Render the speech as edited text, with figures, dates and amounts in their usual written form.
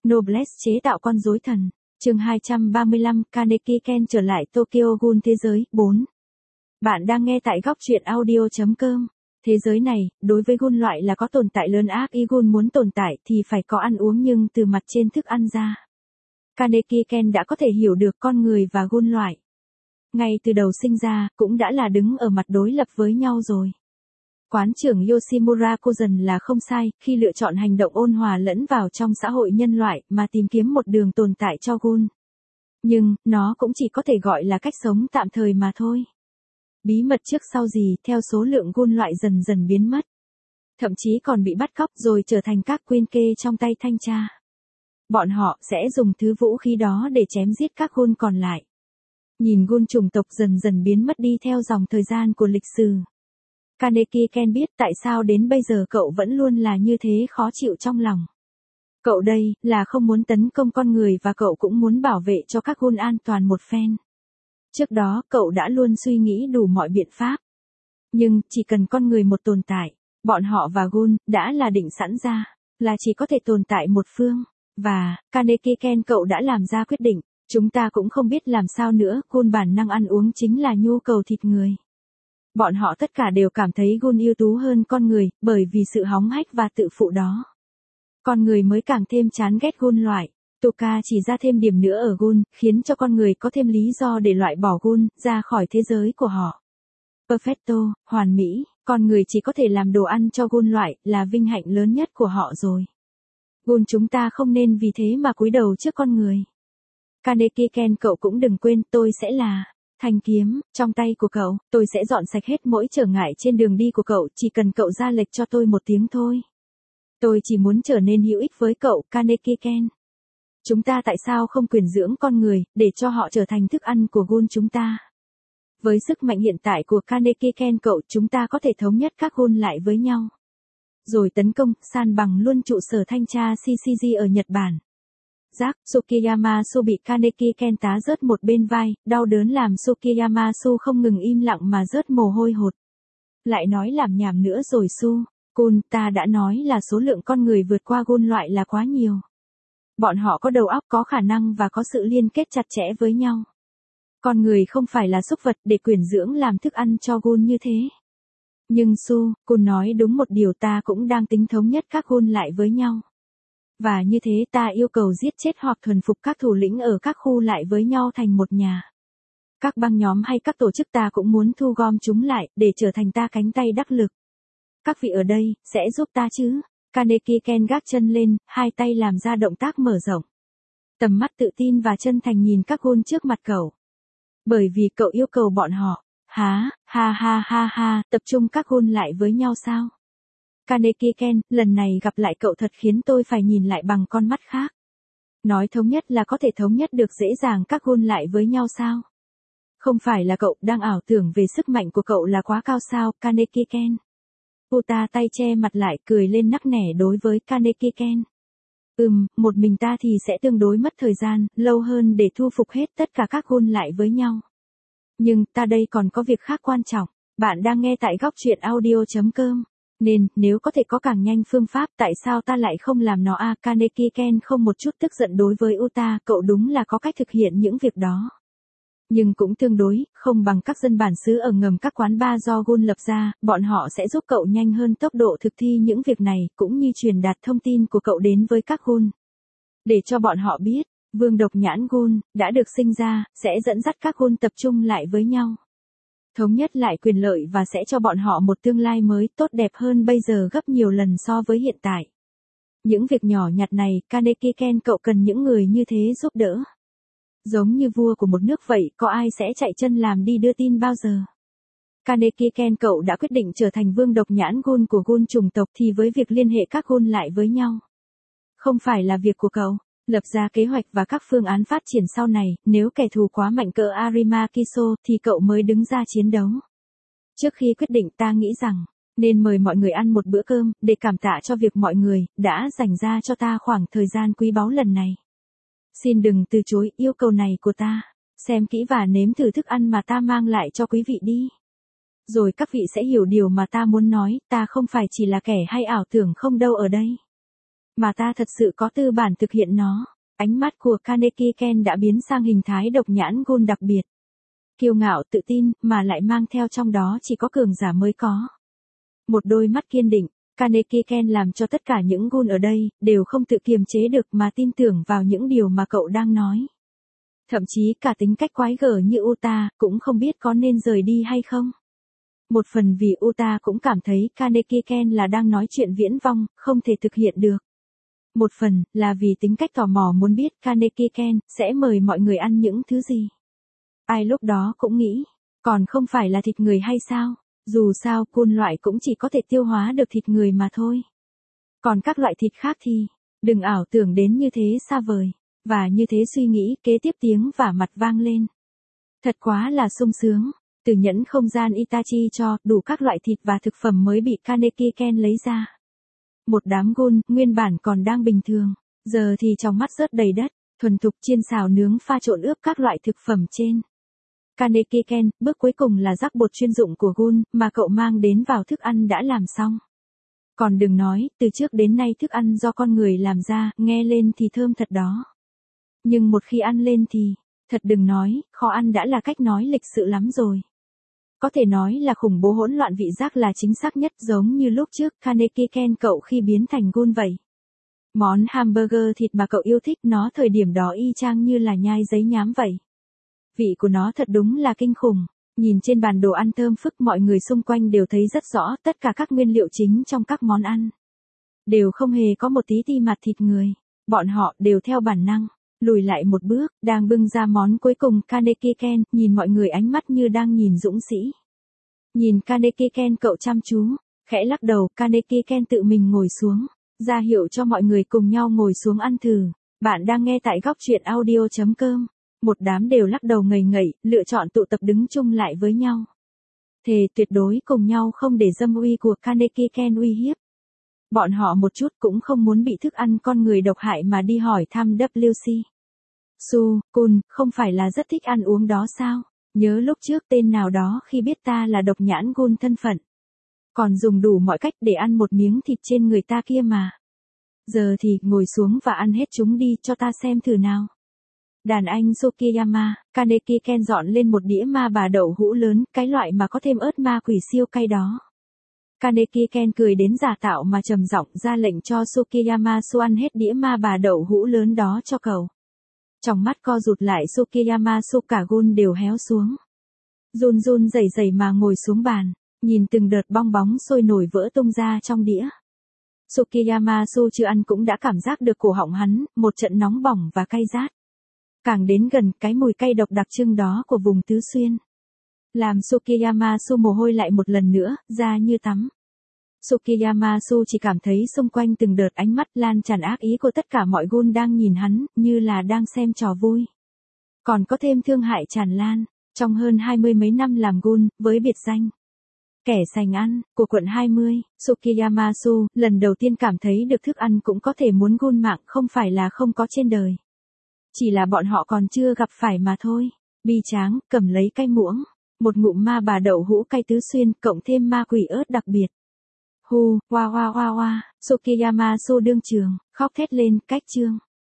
Noblesse chế tạo con rối thần. Chương 235, Kaneki Ken trở lại Tokyo Ghoul thế giới. 4. Bạn đang nghe tại góc truyện audio.com. Thế giới này, đối với Ghoul loại là có tồn tại lớn ác. Ghoul muốn tồn tại thì phải có ăn uống, nhưng từ mặt trên thức ăn ra, Kaneki Ken đã có thể hiểu được con người và Ghoul loại. Ngay từ đầu sinh ra, cũng đã là đứng ở mặt đối lập với nhau rồi. Quán trưởng Yoshimura Kozen là không sai, khi lựa chọn hành động ôn hòa lẫn vào trong xã hội nhân loại mà tìm kiếm một đường tồn tại cho Ghoul. Nhưng, nó cũng chỉ có thể gọi là cách sống tạm thời mà thôi. Bí mật trước sau gì, theo số lượng Ghoul loại dần dần biến mất. Thậm chí còn bị bắt cóc rồi trở thành các quyên kê trong tay thanh tra. Bọn họ sẽ dùng thứ vũ khí đó để chém giết các Ghoul còn lại. Nhìn Ghoul chủng tộc dần dần biến mất đi theo dòng thời gian của lịch sử, Kaneki Ken biết tại sao đến bây giờ cậu vẫn luôn là như thế, khó chịu trong lòng. Cậu đây, là không muốn tấn công con người và cậu cũng muốn bảo vệ cho các Ghoul an toàn một phen. Trước đó, cậu đã luôn suy nghĩ đủ mọi biện pháp. Nhưng, chỉ cần con người một tồn tại, bọn họ và Ghoul đã là định sẵn ra, là chỉ có thể tồn tại một phương. Và, Kaneki Ken cậu đã làm ra quyết định, chúng ta cũng không biết làm sao nữa, Ghoul bản năng ăn uống chính là nhu cầu thịt người. Bọn họ tất cả đều cảm thấy Ghoul ưu tú hơn con người, bởi vì sự hóng hách và tự phụ đó. Con người mới càng thêm chán ghét Ghoul loại. Toka chỉ ra thêm điểm nữa ở Ghoul, khiến cho con người có thêm lý do để loại bỏ Ghoul ra khỏi thế giới của họ. Perfecto, hoàn mỹ, con người chỉ có thể làm đồ ăn cho Ghoul loại, là vinh hạnh lớn nhất của họ rồi. Ghoul chúng ta không nên vì thế mà cúi đầu trước con người. Kaneki Ken cậu cũng đừng quên, tôi sẽ là thanh kiếm trong tay của cậu, tôi sẽ dọn sạch hết mỗi trở ngại trên đường đi của cậu, chỉ cần cậu ra lệnh cho tôi một tiếng thôi. Tôi chỉ muốn trở nên hữu ích với cậu, Kaneki Ken. Chúng ta tại sao không quyển dưỡng con người, để cho họ trở thành thức ăn của Ghoul chúng ta? Với sức mạnh hiện tại của Kaneki Ken cậu, chúng ta có thể thống nhất các Ghoul lại với nhau. Rồi tấn công, san bằng luôn trụ sở thanh tra CCG ở Nhật Bản. Giác, Tsukiyamasu bị Kaneki Ken tá rớt một bên vai, đau đớn làm Tsukiyamasu không ngừng im lặng mà rớt mồ hôi hột. Lại nói làm nhảm nữa rồi Kun, ta đã nói là số lượng con người vượt qua Ghoul loại là quá nhiều. Bọn họ có đầu óc, có khả năng và có sự liên kết chặt chẽ với nhau. Con người không phải là súc vật để quyển dưỡng làm thức ăn cho Ghoul như thế. Nhưng Kun nói đúng một điều, ta cũng đang tính thống nhất các Ghoul lại với nhau. Và như thế ta yêu cầu giết chết hoặc thuần phục các thủ lĩnh ở các khu lại với nhau thành một nhà. Các băng nhóm hay các tổ chức ta cũng muốn thu gom chúng lại, để trở thành ta cánh tay đắc lực. Các vị ở đây, sẽ giúp ta chứ? Kaneki Ken gác chân lên, hai tay làm ra động tác mở rộng. Tầm mắt tự tin và chân thành nhìn các Ghoul trước mặt cậu. Bởi vì cậu yêu cầu bọn họ, tập trung các Ghoul lại với nhau sao? Kaneki Ken, lần này gặp lại cậu thật khiến tôi phải nhìn lại bằng con mắt khác. Nói thống nhất là có thể thống nhất được dễ dàng các Ghoul lại với nhau sao? Không phải là cậu đang ảo tưởng về sức mạnh của cậu là quá cao sao, Kaneki Ken? Uta tay che mặt lại, cười lên nắc nẻ đối với Kaneki Ken. Một mình ta thì sẽ tương đối mất thời gian, lâu hơn để thu phục hết tất cả các Ghoul lại với nhau. Nhưng, ta đây còn có việc khác quan trọng. Bạn đang nghe tại góc truyện audio.com. Nên, nếu có thể có càng nhanh phương pháp, tại sao ta lại không làm nó à? Kaneki Ken không một chút tức giận đối với Uta, cậu đúng là có cách thực hiện những việc đó. Nhưng cũng tương đối, không bằng các dân bản xứ ở ngầm các quán bar do Ghoul lập ra, bọn họ sẽ giúp cậu nhanh hơn tốc độ thực thi những việc này, cũng như truyền đạt thông tin của cậu đến với các Ghoul. Để cho bọn họ biết, vương độc nhãn Ghoul đã được sinh ra, sẽ dẫn dắt các Ghoul tập trung lại với nhau. Thống nhất lại quyền lợi và sẽ cho bọn họ một tương lai mới tốt đẹp hơn bây giờ gấp nhiều lần so với hiện tại. Những việc nhỏ nhặt này, Kaneki Ken cậu cần những người như thế giúp đỡ. Giống như vua của một nước vậy, có ai sẽ chạy chân làm đi đưa tin bao giờ? Kaneki Ken cậu đã quyết định trở thành vương độc nhãn Ghoul của Ghoul chủng tộc, thì với việc liên hệ các Ghoul lại với nhau, không phải là việc của cậu. Lập ra kế hoạch và các phương án phát triển sau này, nếu kẻ thù quá mạnh cỡ Arima Kiso thì cậu mới đứng ra chiến đấu. Trước khi quyết định ta nghĩ rằng, nên mời mọi người ăn một bữa cơm, để cảm tạ cho việc mọi người đã dành ra cho ta khoảng thời gian quý báu lần này. Xin đừng từ chối yêu cầu này của ta, xem kỹ và nếm thử thức ăn mà ta mang lại cho quý vị đi. Rồi các vị sẽ hiểu điều mà ta muốn nói, ta không phải chỉ là kẻ hay ảo tưởng không đâu ở đây. Mà ta thật sự có tư bản thực hiện nó. Ánh mắt của Kaneki Ken đã biến sang hình thái độc nhãn gun đặc biệt. Kiêu ngạo tự tin, mà lại mang theo trong đó chỉ có cường giả mới có. Một đôi mắt kiên định, Kaneki Ken làm cho tất cả những gun ở đây, đều không tự kiềm chế được mà tin tưởng vào những điều mà cậu đang nói. Thậm chí cả tính cách quái gở như Uta, cũng không biết có nên rời đi hay không. Một phần vì Uta cũng cảm thấy Kaneki Ken là đang nói chuyện viễn vong, không thể thực hiện được. Một phần là vì tính cách tò mò muốn biết Kaneki Ken sẽ mời mọi người ăn những thứ gì. Ai lúc đó cũng nghĩ, còn không phải là thịt người hay sao, dù sao côn loại cũng chỉ có thể tiêu hóa được thịt người mà thôi. Còn các loại thịt khác thì, đừng ảo tưởng đến như thế xa vời, và như thế suy nghĩ kế tiếp tiếng vả mặt vang lên. Thật quá là sung sướng, từ nhẫn không gian Itachi cho đủ các loại thịt và thực phẩm mới bị Kaneki Ken lấy ra. Một đám gun, nguyên bản còn đang bình thường, giờ thì trong mắt rớt đầy đất, thuần thục chiên xào nướng pha trộn ướp các loại thực phẩm trên. Kaneki Ken, bước cuối cùng là rắc bột chuyên dụng của gun, mà cậu mang đến vào thức ăn đã làm xong. Còn đừng nói, từ trước đến nay thức ăn do con người làm ra, nghe lên thì thơm thật đó. Nhưng một khi ăn lên thì, thật đừng nói, khó ăn đã là cách nói lịch sự lắm rồi. Có thể nói là khủng bố hỗn loạn vị giác là chính xác nhất, giống như lúc trước Kaneki Ken cậu khi biến thành gun vậy. Món hamburger thịt mà cậu yêu thích nó thời điểm đó y chang như là nhai giấy nhám vậy. Vị của nó thật đúng là kinh khủng. Nhìn trên bàn đồ ăn thơm phức, mọi người xung quanh đều thấy rất rõ tất cả các nguyên liệu chính trong các món ăn. Đều không hề có một tí ti mặt thịt người. Bọn họ đều theo bản năng lùi lại một bước, đang bưng ra món cuối cùng. Kaneki Ken nhìn mọi người ánh mắt như đang nhìn dũng sĩ. Nhìn Kaneki Ken cậu chăm chú, khẽ lắc đầu, Kaneki Ken tự mình ngồi xuống, ra hiệu cho mọi người cùng nhau ngồi xuống ăn thử. Bạn đang nghe tại góc truyện audio.com. Một đám đều lắc đầu ngây ngậy, lựa chọn tụ tập đứng chung lại với nhau. Thề tuyệt đối cùng nhau không để dâm uy của Kaneki Ken uy hiếp. Bọn họ một chút cũng không muốn bị thức ăn con người độc hại mà đi hỏi thăm WC. Kun, không phải là rất thích ăn uống đó sao? Nhớ lúc trước tên nào đó khi biết ta là độc nhãn gun thân phận. Còn dùng đủ mọi cách để ăn một miếng thịt trên người ta kia mà. Giờ thì ngồi xuống và ăn hết chúng đi cho ta xem thử nào. Đàn anh Sukiyama, Kaneki Ken dọn lên một đĩa ma bà đậu hũ lớn, cái loại mà có thêm ớt ma quỷ siêu cay đó. Kaneki Ken cười đến giả tạo mà trầm giọng ra lệnh cho Sukiyama ăn hết đĩa ma bà đậu hũ lớn đó cho cậu. Trong mắt co rụt lại, Sukiyama cả gun đều héo xuống. Run run rẩy rẩy mà ngồi xuống bàn, nhìn từng đợt bong bóng sôi nổi vỡ tung ra trong đĩa. Sukiyama chưa ăn cũng đã cảm giác được cổ họng hắn, một trận nóng bỏng và cay rát. Càng đến gần, cái mùi cay độc đặc trưng đó của vùng tứ xuyên làm Sukiyama mồ hôi lại một lần nữa, ra như tắm. Sukiyama chỉ cảm thấy xung quanh từng đợt ánh mắt lan tràn ác ý của tất cả mọi gun đang nhìn hắn, như là đang xem trò vui. Còn có thêm thương hại tràn lan, trong hơn 20 mấy năm làm gun, với biệt danh kẻ sành ăn, của quận 20, Sukiyama lần đầu tiên cảm thấy được thức ăn cũng có thể muốn gun mạng, không phải là không có trên đời. Chỉ là bọn họ còn chưa gặp phải mà thôi. Bi tráng, cầm lấy cái muỗng, một ngụm ma bà đậu hũ cay tứ xuyên, cộng thêm ma quỷ ớt đặc biệt. Hoa, Sukiyama đương trường, khóc thét lên, cách chương.